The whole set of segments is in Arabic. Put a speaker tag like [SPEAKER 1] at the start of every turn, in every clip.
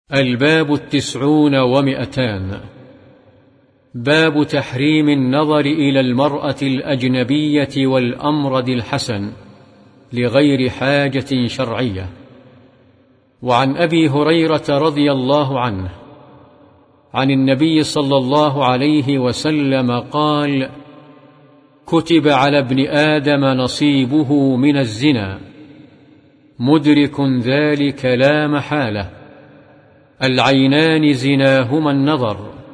[SPEAKER 1] الباب 900. باب تحريم النظر إلى المرأة الأجنبية والأمرد الحسن لغير حاجة شرعية. وعن أبي هريرة رضي الله عنه عن النبي صلى الله عليه وسلم قال: كتب على ابن آدم نصيبه من الزنا، مدرك ذلك لا محالة. العينان زناهما النظر،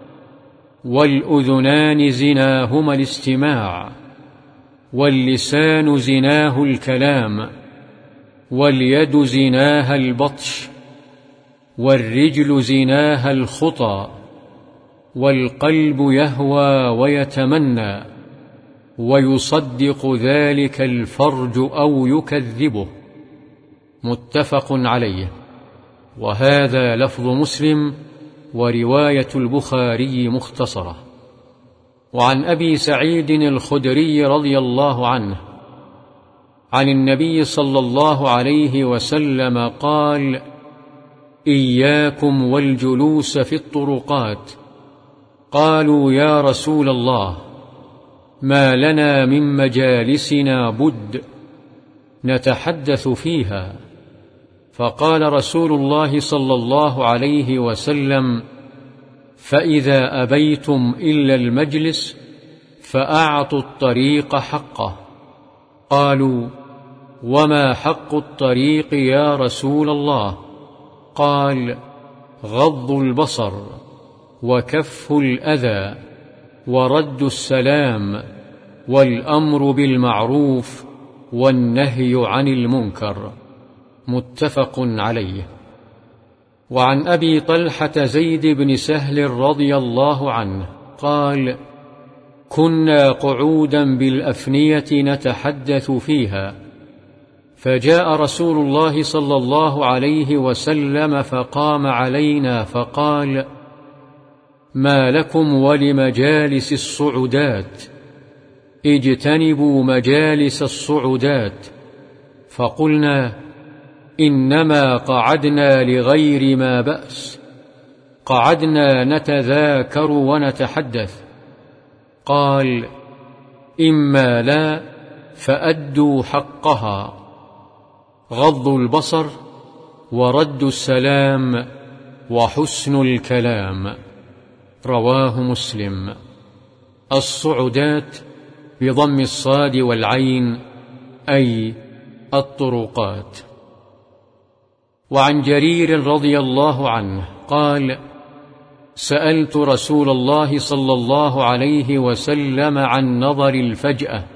[SPEAKER 1] والأذنان زناهما الاستماع، واللسان زناه الكلام، واليد زناها البطش، والرجل زناها الخطى، والقلب يهوى ويتمنى، ويصدق ذلك الفرج أو يكذبه. متفق عليه، وهذا لفظ مسلم، ورواية البخاري مختصرة. وعن أبي سعيد الخدري رضي الله عنه عن النبي صلى الله عليه وسلم قال: إياكم والجلوس في الطرقات. قالوا: يا رسول الله، ما لنا من مجالسنا بد نتحدث فيها. فقال رسول الله صلى الله عليه وسلم: فإذا أبيتم إلا المجلس فأعطوا الطريق حقه. قالوا: وما حق الطريق يا رسول الله؟ قال: غض البصر، وكف الأذى، ورد السلام، والأمر بالمعروف، والنهي عن المنكر. متفق عليه. وعن أبي طلحة زيد بن سهل رضي الله عنه قال: كنا قعودا بالأفنية نتحدث فيها، فجاء رسول الله صلى الله عليه وسلم فقام علينا فقال: ما لكم ولمجالس الصعودات؟ اجتنبوا مجالس الصعودات. فقلنا: إنما قعدنا لغير ما بأس، قعدنا نتذاكر ونتحدث. قال: إما لا فأدوا حقها: غض البصر، ورد السلام، وحسن الكلام. رواه مسلم. الصعودات بضم الصاد والعين، أي الطرقات. وعن جرير رضي الله عنه قال: سألت رسول الله صلى الله عليه وسلم عن نظر الفجأة،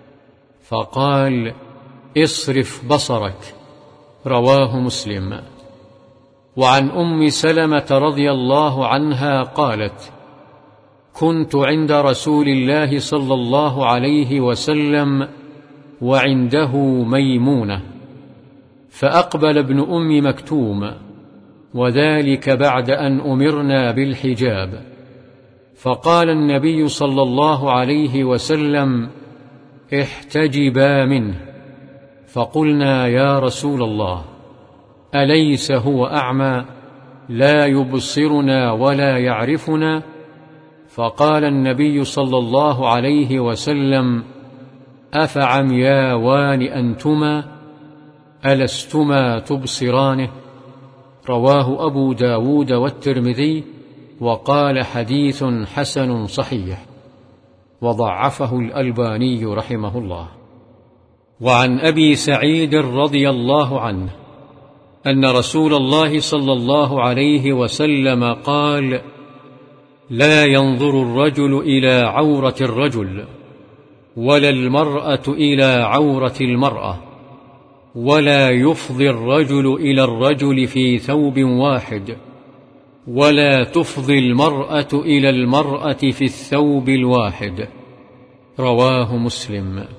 [SPEAKER 1] فقال: اصرف بصرك. رواه مسلم. وعن أم سلمة رضي الله عنها قالت: كنت عند رسول الله صلى الله عليه وسلم وعنده ميمونة، فأقبل ابن أم مكتوم، وذلك بعد أن أمرنا بالحجاب. فقال النبي صلى الله عليه وسلم: احتجبا منه. فقلنا: يا رسول الله، أليس هو أعمى لا يبصرنا ولا يعرفنا؟ فقال النبي صلى الله عليه وسلم: أفعمياوان أنتما؟ ألستما تبصرانه؟ رواه أبو داود والترمذي، وقال: حديث حسن صحيح، وضعفه الألباني رحمه الله. وعن أبي سعيد رضي الله عنه أن رسول الله صلى الله عليه وسلم قال: لا ينظر الرجل إلى عورة الرجل، ولا المرأة إلى عورة المرأة، ولا يفضي الرجل إلى الرجل في ثوب واحد، ولا تفضي المرأة إلى المرأة في الثوب الواحد. رواه مسلم.